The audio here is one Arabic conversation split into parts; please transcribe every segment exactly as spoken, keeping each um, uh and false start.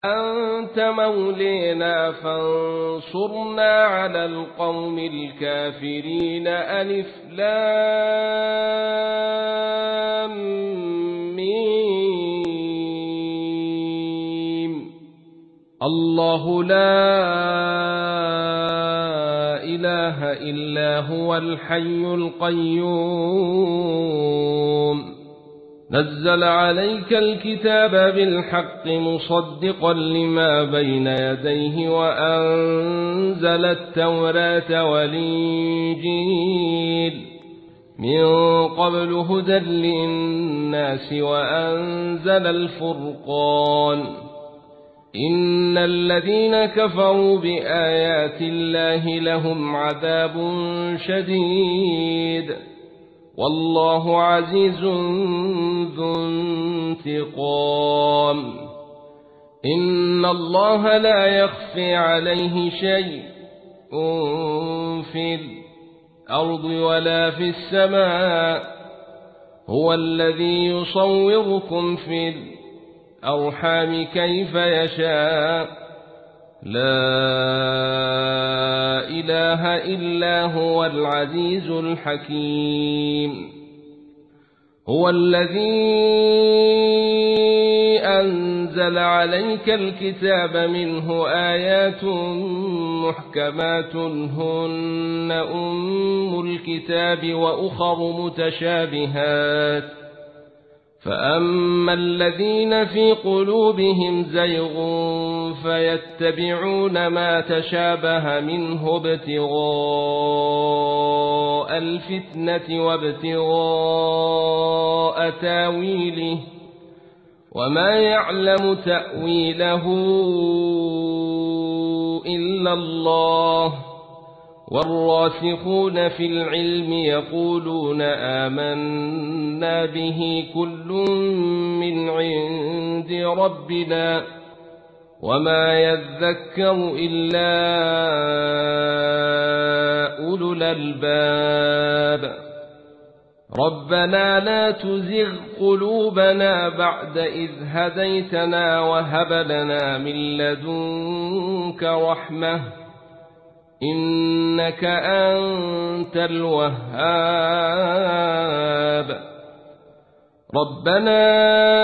أنت مولينا فانصرنا على القوم الكافرين. ألف لام ميم. الله لا إله إلا هو الحي القيوم نزل عليك الكتاب بالحق مصدقا لما بين يديه وأنزل التوراة والإنجيل من قبل هدى للناس وأنزل الفرقان. إن الذين كفروا بآيات الله لهم عذاب شديد والله عزيز ذو انتقام. إن الله لا يخفي عليه شيء في الأرض ولا في السماء. هو الذي يصوركم في الأرحام كيف يشاء. لا إله إلا هو العزيز الحكيم. هو الذي أنزل عليك الكتاب منه آيات محكمات هن أم الكتاب وأخر متشابهات فأما الذين في قلوبهم زيغ فيتبعون ما تشابه منه ابتغاء الفتنة وابتغاء تاويله وما يعلم تأويله إلا الله والراسخون في العلم يقولون آمنا به كل من عند ربنا وما يذكر إلا أولو الألباب. ربنا لا تزغ قلوبنا بعد إذ هديتنا وهب لنا من لدنك رحمة إنك أنت الوهاب. ربنا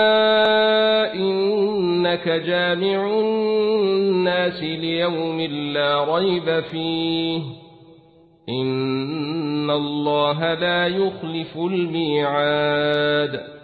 إنك جامع الناس ليوم لا ريب فيه إن الله لا يخلف الميعاد.